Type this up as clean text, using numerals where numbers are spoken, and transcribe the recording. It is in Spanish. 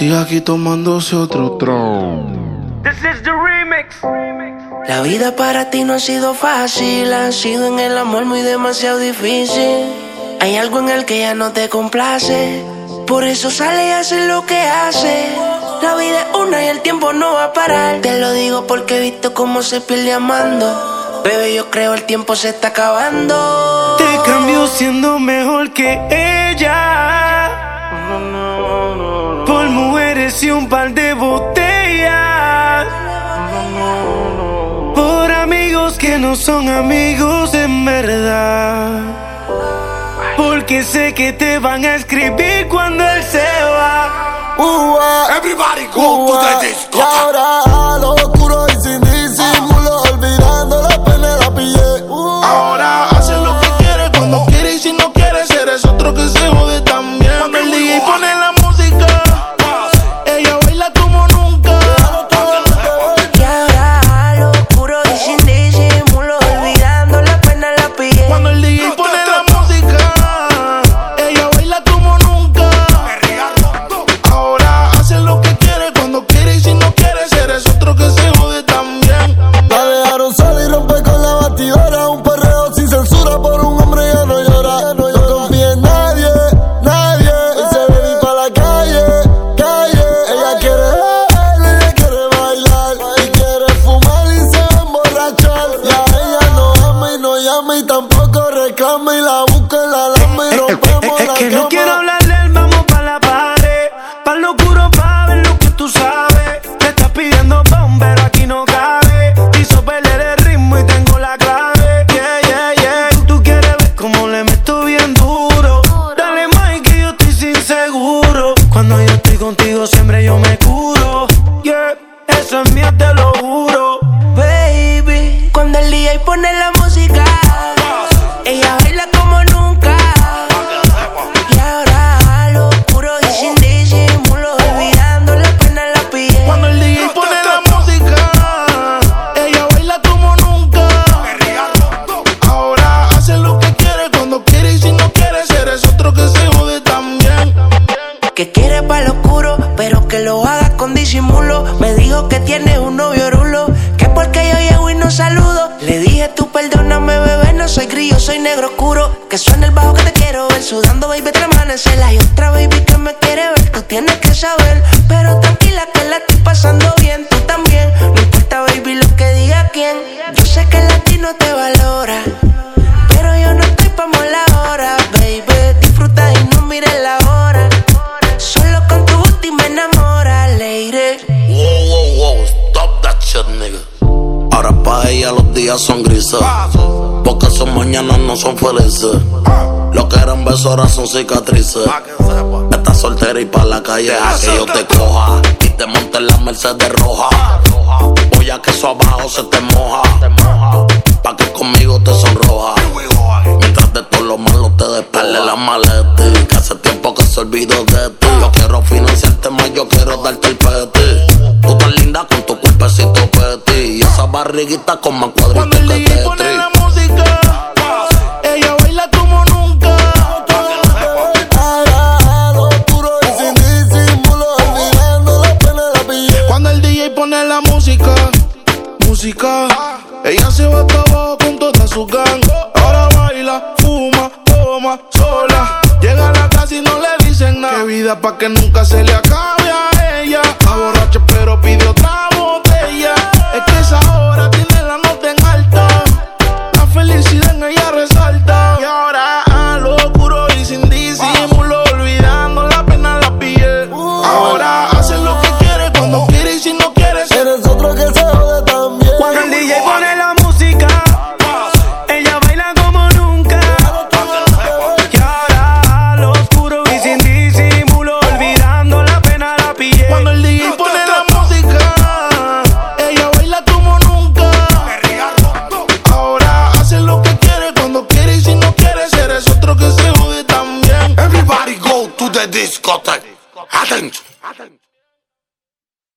sigue aquí tomándose otro tron. This is the remix. La vida para ti no ha sido fácil, ha sido en el amor muy demasiado difícil. Hay algo en el que ya no te complace, por eso sale y hace lo que hace. La vida es una y el tiempo no va a parar. Te lo digo porque he visto cómo se pierde amando. Bebé, yo creo el tiempo se está acabando. Te cambio siendo mejor que ella, por mujeres y un par de botellas, por amigos que no son amigos en verdad, porque sé que te van a escribir cuando él se va. Everybody go to the disco. Y ahora a lo oscuro y sin disimulo, olvidando la pena la pillé. Ahora hace lo que quiere, cuando quiere y si no quiere, eres otro que se jode también. Cuando el DJ pone la música, ella baila como nunca. Y ahora a lo oscuro y sin disimulo, olvidando la pena la pillé. Cuando el DJ pone la música, ella baila como nunca. Ahora hace lo que quiere, cuando quiere y si no quiere, eres otro que se jode también. La dejaron sola y rompe con la batidora. Un perreo sin censura por un hombre ya no llora. No confía en nadie, nadie. Y se ve pa' la calle, calle. Ella quiere bailar y quiere fumar y se va a emborrachar. Y a ella no ama y no llama y tampoco reclama, y la busca en la lama y rompemos la Que no cama. quiero hablar de él, vamos pa' la pared, pa' lo oscuro pa' ver lo que tú sabes. Me estás pidiendo pon, pero aquí no cabe. Hizo perder el ritmo y tengo la clave. Yeah, yeah, yeah. Tú quieres ver cómo le meto bien duro. Dale más que yo estoy sin seguro. Cuando yo estoy contigo siempre yo me curo. Yeah, eso es mío, te lo juro. Baby, cuando el DJ pone la música, ella baila como nunca. Y ahora a lo oscuro y sin disimulo, olvidando la pena la pillé. Cuando el DJ pone la música, ella baila como nunca. Ahora hace lo que quiere, cuando quiere y si no quiere, eres otro que se jode también. Que quiere pa' lo oscuro, pero que lo haga con disimulo. Me dijo que tiene un novio rulo, que porque yo llego y no saludo. Le dije tú perdóname bebé, no soy grillo, soy negro oscuro. Que suena el bajo que te quiero ver, sudando baby hasta amanecer. Hay otra baby que me quiere ver, tú tienes que saber. Pero tranquila que la estoy pasando bien, tú también. No importa baby lo que diga quién. Yo sé que el latino te valora, pero yo no estoy pa' mola ahora. Baby, disfruta y no mires la hora. Solo con tu booty me enamora, lady. Wow, stop that shit, nigga. Ahora pa' ella los días son grises, porque sus mañanas no son felices. Lo que eran besos ahora son cicatrices. Estás soltera y pa' la calle a que yo te coja y te monte en la Mercedes roja. O ya que eso abajo se te moja, pa' que conmigo te sonroja. Mientras de todo lo malo te despele la maleta, que hace tiempo que se olvidó de ti. Yo quiero financiarte más, yo quiero darte el peti. Tú tan linda con tu cuerpecito peti y esa barriguita con más cuadritos Cuando el que DJ pone Tetris. la música, ella baila como nunca. Ahora a lo oscuro y sin disimulo, olvidando la pena la pillé. Cuando el DJ pone la música, ella se va hasta abajo con toda su gang. Ahora baila, fuma, toma, sola. Llega a la casa y no le dicen nada. Qué vida pa' que nunca se le acabe a ella. Está borracha pero pide otra botella. Es que esa hora tiene la nota en alta. La felicidad en ella resalta. Y ahora a lo oscuro y sin disimulo, olvidando la pena la pillé. Ahora hace lo que quiere, cuando quiere y si no quiere, Eres otro que se jode también. Cuando el DJ pone la música, ella baila como nunca. Y ahora a lo oscuro y sin disimulo, olvidando la pena la pillé. Cuando el DJ pone la música, ella baila como nunca. Ahora hace lo que quiere, cuando quiere y si no quiere, eres otro que se jode también. Everybody go to the discotheque. Attention.